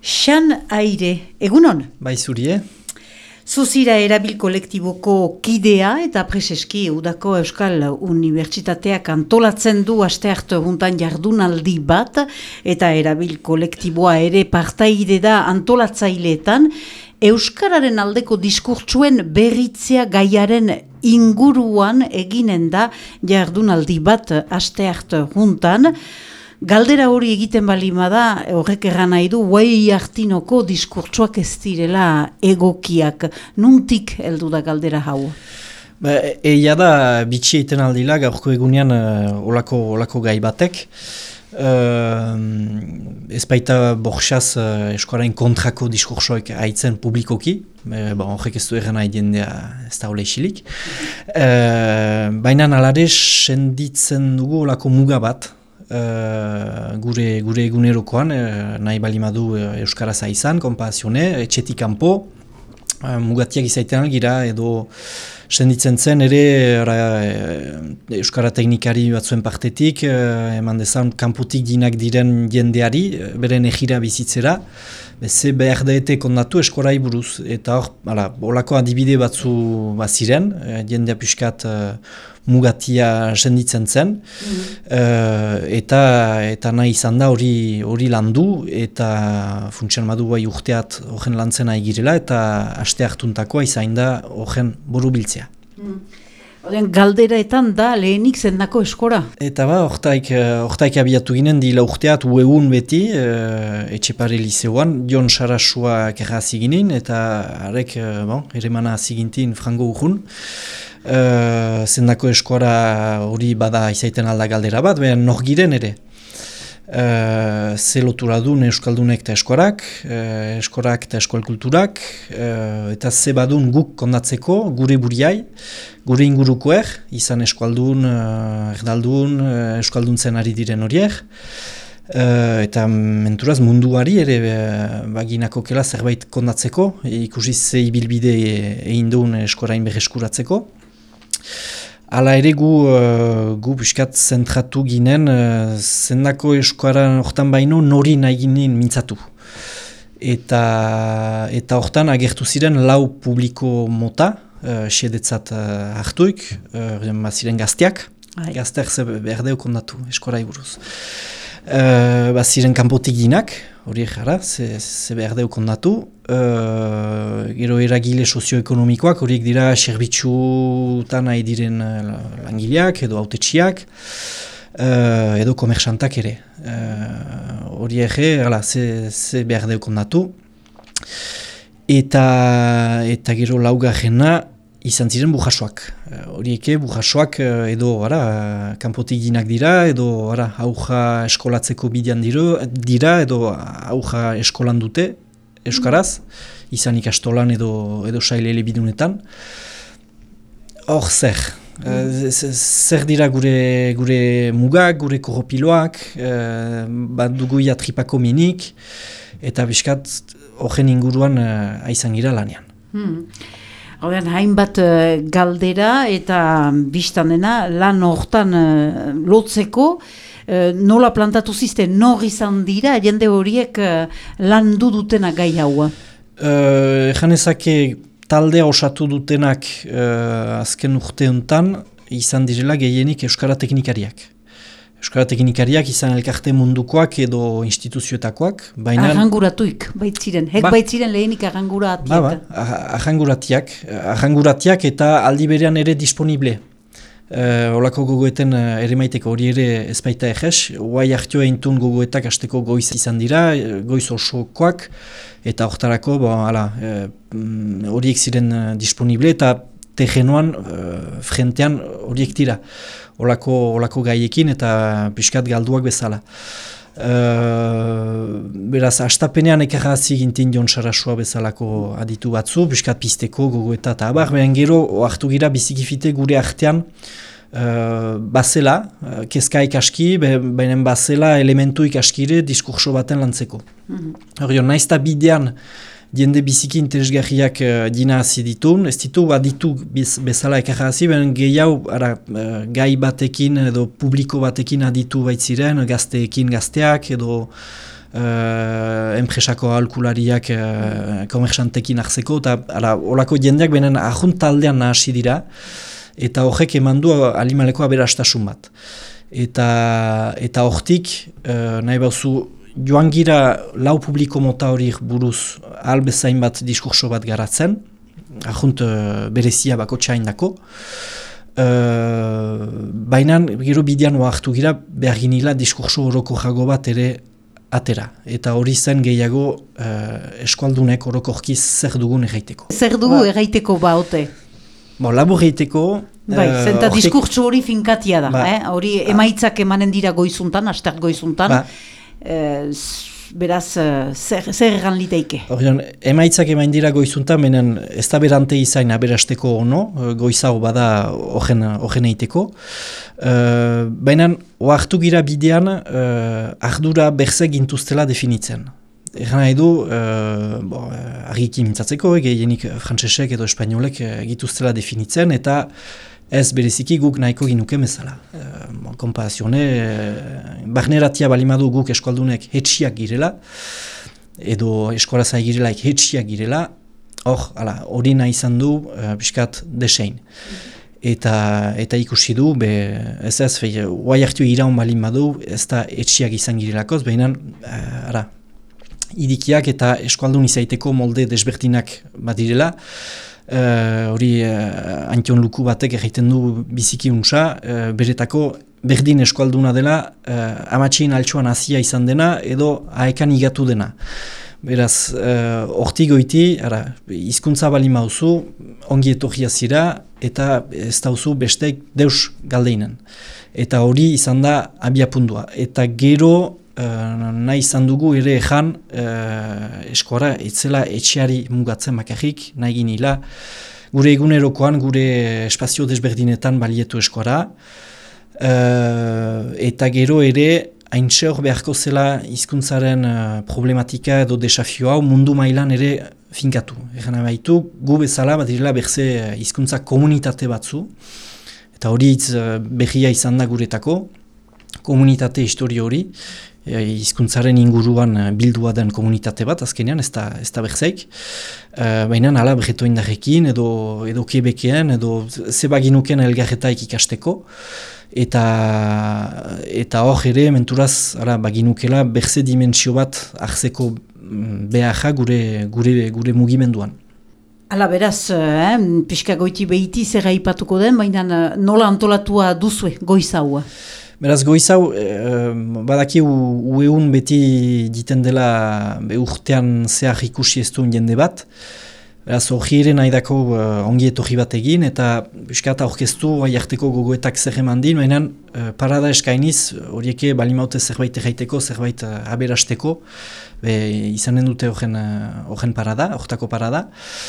Xan Aire, egunon? Bai zurie. Zuzira erabil kolektiboko kidea eta preseski Udako Euskal Unibertsitateak antolatzen du astearte eguntan jardunaldi bat eta erabil kolektiboa ere partaide da antolatzaileetan Euskararen aldeko diskurtsuen berritzea gaiaren inguruan eginen da jardunaldi bat astearte eguntan. Galdera hori egiten balima da, horrek erran nahi du, Guai Artinoko diskurtsoak ez direla egokiak. Nuntik heldu da galdera hau? Eia da, bitxi egiten aldila, gaurko egunean olako gai batek. Ez baita borxaz eskuaren kontrako diskurtsoak haitzen publikoki. Horrek ez du erran nahi jendea ez da ole isilik. Baina alare senditzen dugu olako muga bat. Gure egunerokoan nahi balimadu Euskaraz izan, konpazione, etxetik kanpo mugatiak izaiten algira edo senditzen zen ere Euskara teknikari batzuen partetik eman dezan kanpotik dinak diren jendeari, beren egira bizitzera ze behar daete kondatu eskorai buruz eta hor, olako adibide batzu baziren, jendea pixkat mugatia senditzen zen eta nahi izan da hori landu eta funtsian badu bai urteat horren lantzen nahi girela eta aste hartuntakoa izain da horren boru biltzea. Galderaetan da lehenik zendako eskora? Eta hortaik abiatu ginen dila urteat uegun beti Etxepare Lizeoan, Jon Sarasua kerrazi ginen eta harek eremana zigintin frango urrun. Zendako eskora hori bada izaiten alda galdera bat, behar nor giren ere. Ze lotura dun Euskaldunek eta eskorak eta eskualkulturak, eta ze badun guk kondatzeko, gure buriai, gure ingurukoer, izan eskualdun, erdaldun, euskalduntzen ari diren horiek, eta menturaz munduari ere baginako kela zerbait kondatzeko, ikusi ze ibilbide egin duen eskorain berreskuratzeko. Hala ere gu piskat zentratu ginen zendako eskoaran hortan baino nori nahi ginen mintzatu. Eta hortan agertu ziren lau publiko mota, xedetzat hartuik, ziren gazteak, gazteak ze berdeu kondatu eskorai buruz. Ziren kanpotik ginak, horiek jara, ze berdeu kondatu, gero eragile sozioekonomikoak, horiek dira serbitxutan nahi diren langileak edo autetxiak, edo komersantak ere. Horiek ze berdeu kondatu. Eta gero laugarrena izan ziren bujasoak. Horieke bujasoak edo kanpotik ginak dira, edo auja eskolatzeko bidean dira, edo auja eskolan dute, Euskaraz, izan ikastolan edo saile elebidunetan. Hor zer dira gure mugak, gure korropiloak, bat dugu iatripako minik, eta biskat horren inguruan aizan gira lanean. Hainbat galdera eta biztanena lan hortan lotzeko, nola plantatu zizten, nor izan dira, jende horiek landu dutena gai hau? Janezake taldea osatu dutenak azken urte honetan izan direla gehienik Euskara teknikariak. Euskara teknikariak izan elkarte mundukoak edo instituzioetakoak. Arranguratuik, baitziren. Baitziren lehenik arranguratiak. Arranguratiak eta aldi berean ere disponible. Olako gogoeten ere maiteko hori ere ez baita egez. Guai hartio eintun gogoetak hasteko goiz izan dira, goiz osokoak. Eta hortarako horiek ziren disponible eta terrenoan, frentean horiek dira. Olako gaiekin eta piskat galduak bezala. Beraz, astapenean ekarrazi gintin Jon Sarasua bezalako aditu batzu, piskat pizteko gogoeta eta abar, behan gero hartu gira bizikifite gure artean bazela, kezkaik aski, baina bazela elementu ikaskire diskurso baten lantzeko. Naizta bidean jende biziki interesgarriak dina hazi ditun, ez ditu baditu bezala ekarrazi, baina gehiago gai batekin edo publiko batekin aditu baitziren, gazteekin gazteak edo enpresako aholkulariak komersantekin hartzeko, eta olako jendeak benen ahunt taldean nahasi dira, eta horrek eman du animaleko aberastasun bat. Eta hortik, nahi bauzu, joan gira lau publiko mota hori buruz albezain bat diskurso bat garatzen, ahunt berezia bako txaindako, baina gero bidean oartu gira behar ginila diskurso horoko jago bat ere atera. Eta hori zen gehiago eskualdunek orokorkiz zer dugun erraiteko. Zer dugu erraiteko baote? Labur egiteko... Bai, zenta diskurtso hori finkatia da, hori emaitzak emanen dira goizuntan, aster goizuntan, beraz, zer egan liteike? Emaitzak emain dira goizuntan, menen ez da berante izain aberasteko ono, goizago bada horren eiteko. Baina, oartu gira bidean, ardura berze gintuztela definitzen. Egan nahi du, argiki mintzatzeko, gehienik frantsesek edo espainolek gituztela definitzen, eta ez bereziki guk nahiko ginuke bezala. Konparazione, barneratia balimadu guk eskualdunek hetxiak girela, edo eskorazai girelaik hetxiak girela, hori nahi izan du piskat desein. Eta ikusi du, guai hartu iraun balin badu, ez da hetxiak izan girelakoz, behinan, idikiak eta eskualdun izaiteko molde desberdinak bat direla. Hori Antion Luku batek egiten du biziki unsa, beretako berdin eskualduna dela, amatxin altxoan hasia izan dena edo aekan igatu dena. Beraz, hortik goiti, hizkuntza bali mauzu, ongi etorria zira eta ez dauzu bestek deus galdeinen. Eta hori izan da abiapundua. Eta gero, nahi izan dugu ere ejan eskora etzela etxeari mugatzen bakarrik nahi ginila gure egunerokoan, gure espazio desberdinetan balietu eskora eta gero ere haintxe hor beharko zela hizkuntzaren problematika edo desafio hau mundu mailan ere finkatu. Egan baitu, gu bezala bat direla berze hizkuntza komunitate batzu eta hori behia izan da guretako komunitate historio hori, hizkuntzaren inguruan bildua den komunitate bat, azkenean ez da berzeik. Baina ala berreto indarrekin, edo Quebecen, edo zebaginuken elgarretaik ikasteko. Eta hor ere, menturaz, baginukela berze dimentsio bat hartzeko beharra gure mugimenduan. Hala beraz, pixka goiti behiti zer aipatuko den, baina nola antolatua duzue goizaua? Beraz, goizau, badaki ueun beti diten dela urtean zehar ikusi ez duen jende bat. Beraz, hori ere nahi dako ongi etorri bat egin, eta biskata orkestu jarteko gogoetak zer eman din, baina parada eskainiz, horieke balimaute zerbait erraiteko, zerbait aberasteko, izanen dute horren parada, hortako parada.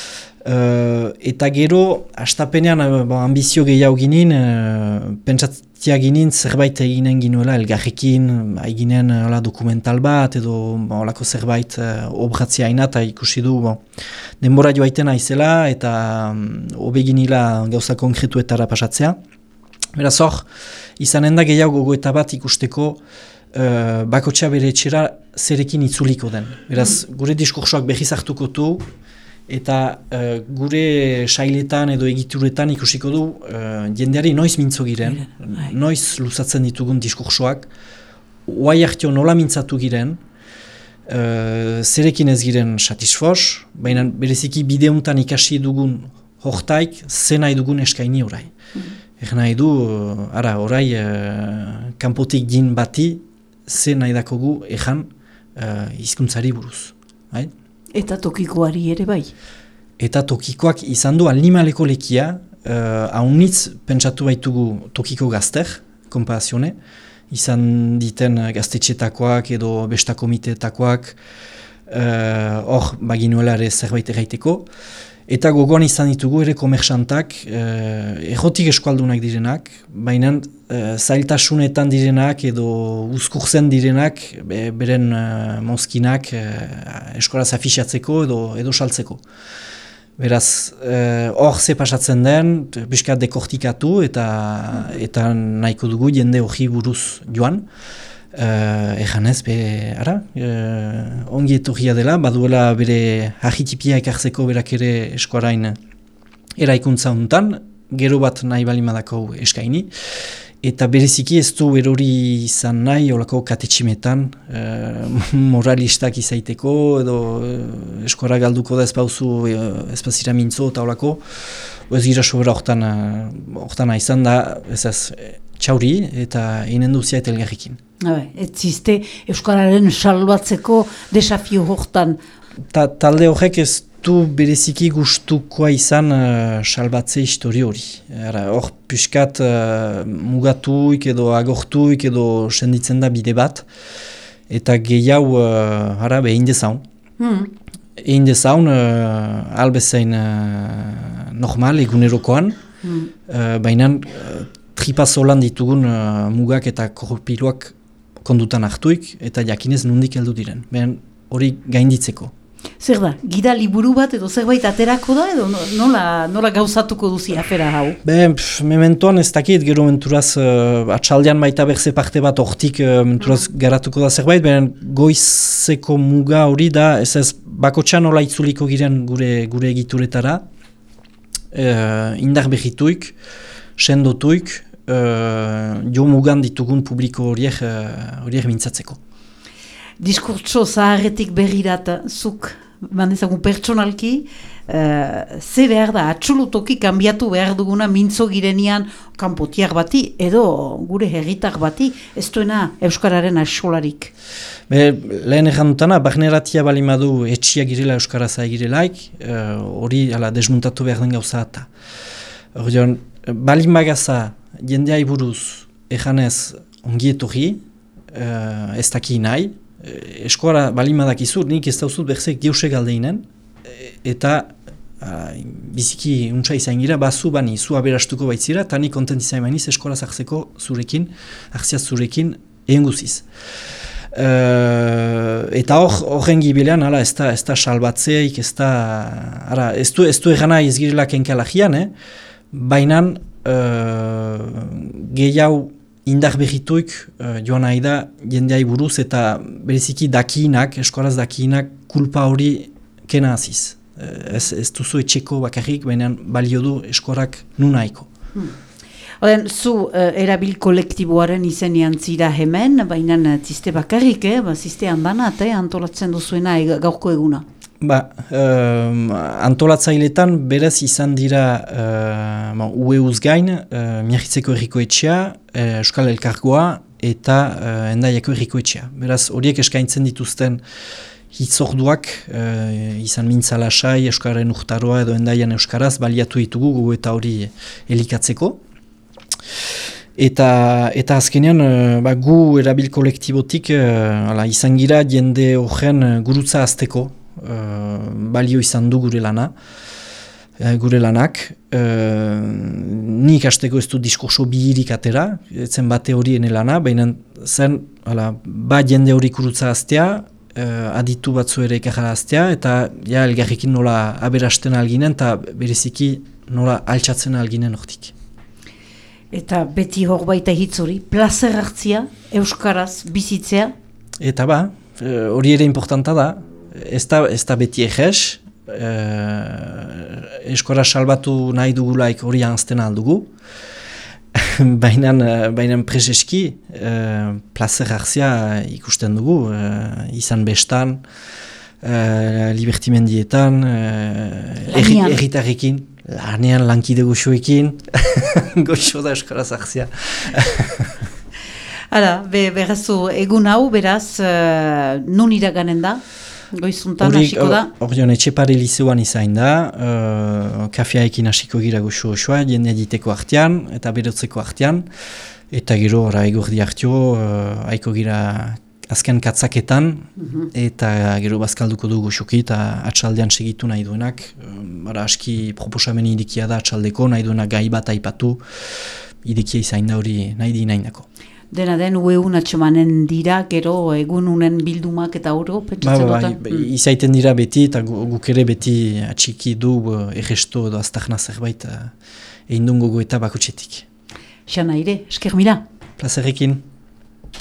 Eta gero, astapenean ambizio gehiago ginen, pentsatia ginen zerbait eginen ginuela elgarrekin, eginen dokumental bat edo olako zerbait obratzia aina, eta ikusi du denbora joaiten aizela eta obeginila gauza konkretuetara pasatzea. Beraz hor, izanen da gehiago gogoeta bat ikusteko bakotxa bere etxera zerekin itzuliko den. Beraz, gure diskursoak behiz hartuko du, eta gure sailetan edo egituretan ikusiko du jendeari noiz mintzo giren, noiz luzatzen ditugun diskursoak, oai hartio nola mintzatu giren, zerekin ez giren satisfos, baina bereziki bideuntan ikasi dugun hortaik, ze nahi dugun eskaini orai. Egen nahi du, orai kanpotik din bati, ze nahi dakogu egan hizkuntzari buruz. Eta tokikoari ere bai? Eta tokikoak izan du animaleko lekia, haunitz pentsatu baitugu tokiko gazter, konparazione, izan diten gaztetxetakoak edo bestakomitetakoak, hor baginuela ere zerbait erraiteko, eta gogoan izan ditugu ere komersantak, errotik eskualdunak direnak, baina zailtasunetan direnak edo uzkurzen direnak, beren mozkinak eskoraz afixatzeko edo saltzeko. Beraz, hor ze pasatzen den, biskat dekortikatu eta nahiko dugu jende hori buruz joan. Egan ez, ongi etorria dela, baduela bere ahitipia ekartzeko berak ere eskuarain eraikuntza hontan, gero bat nahi balimadako eskaini, eta bereziki ez du erori izan nahi olako katetximetan moralistak izaiteko, edo eskuara galduko da espazira mintzo eta olako, ez gira sobera hortana izan da, ez txauri eta einen duzia eta elgarrikin. Ez ziste euskararen salbatzeko desafio hortan? Talde horrek ez du bereziki gustukoa izan salbatze histori hori. Hor piskat mugatuik edo agortuik edo senditzen da bide bat, eta gehiago egin dezaun. Egin dezaun albezain normal egunerokoan, baina tripaz holan ditugun mugak eta korpiloak kondutan hartuik eta jakinez nondik heldu diren. Behan hori gainditzeko. Zer da, gida liburu bat edo zerbait aterako da edo nola gauzatuko duzi afera hau? Mementoan ez dakit, gero menturaz atxaldean baita berze parte bat hortik menturaz garatuko da zerbait, behan goizeko muga hori da, ez bakotxan nola itzuliko giren gure egituretara, indar behituik, sendotuik, jo mugan ditugun publiko horiek mintzatzeko. Diskurtso zaharretik berrirat zuk, bandezagun pertsonalki, ze behar da, atxulutoki kanbiatu behar duguna mintzo girenian kanpotiak bati, edo gure herritar bati, ez duena euskararen asolarik. Lehen errandutana, barneratia balimadu etxia girela euskaraza egirelaik, hori desmuntatu behar den gauza eta. Balimagaza jendea buruz ejanez ongi etorri, ez daki nahi, eskoara balimadak izur, nik ez dauzut berzek geusek aldeinen, eta biziki untsa izan gira, zu bani, zu aberastuko baitzira, eta nik kontent izan baniz eskoara zartzeko zurekin, arziaz zurekin, egin guziz. Eta horren gibilean, ez da salbatzeik, ez du egana izgirela kenkalagian, baina gehiago indar behituik joan nahi da jendeai buruz eta bereziki dakiinak, eskoraz dakiinak kulpa hori kena aziz. Ez duzu etxeko bakarrik, baina balio du eskorak nunaiko. Zu erabil kolektiboaren izenean zira hemen, baina ziste bakarrik, ziste handanat, antolatzen duzuena gaurko eguna. Antolatzailetan berez izan dira ueuz gain, Miagitzeko Herriko Etxea, Euskal Elkargoa eta Hendaiako Herriko Etxea. Beraz horiek eskaintzen dituzten hitzorduak, izan mintzalasai, Euskararen urtaroa edo Hendaian Euskaraz baliatu ditugu gu eta hori elikatzeko. Eta azkenean gu erabil kolektibotik izan gira jende horren gurutza azteko, balio izan du gure lanak. Nik hasteko ez du diskurso bihirik atera, etzen bate horien lana, baina zen jende hori gurutza aztea, aditu batzu ere ekarra aztea, eta elgarrekin nola aberasten alginen, eta bereziki nola altxatzen alginen hortik. Eta beti hor baita hitz hori, plazer hartzia, euskaraz bizitzea? Eta hori ere importanta da, ez da beti egez, eskora salbatu nahi dugulaik hori anzten aldugu, baina prezeski plazer hartzia ikusten dugu, izan bestan, libertimendietan, erritarrekin, lanean lankide goxoekin, goxo da eskoraz hartzia. Beraz, egun hau, beraz, nun iraganen da? Goizuntan hasiko da? Horion, Etxepare Lizeoan izain da, kafiaekin hasiko gira goxo osoa, jende diteko artean, eta berotzeko artean, eta gero egordi hartio, haiko gira azken katzaketan, eta gero bazkalduko du goxoki, eta atxaldean segitu nahi duenak, aski proposamen idikia da atxaldeko, nahi duenak gai bat aipatu, idikia izain da hori nahi di nahi dako. Dena den ueun atxemanen dira, gero egununen bildumak eta oro, pentsatzen dutan? Izaiten dira beti, eta guk ere beti atxiki du egesto edo aztarna zerbait egin dungo goeta bakutxetik. Xana ire, esker mila. Plazerrekin.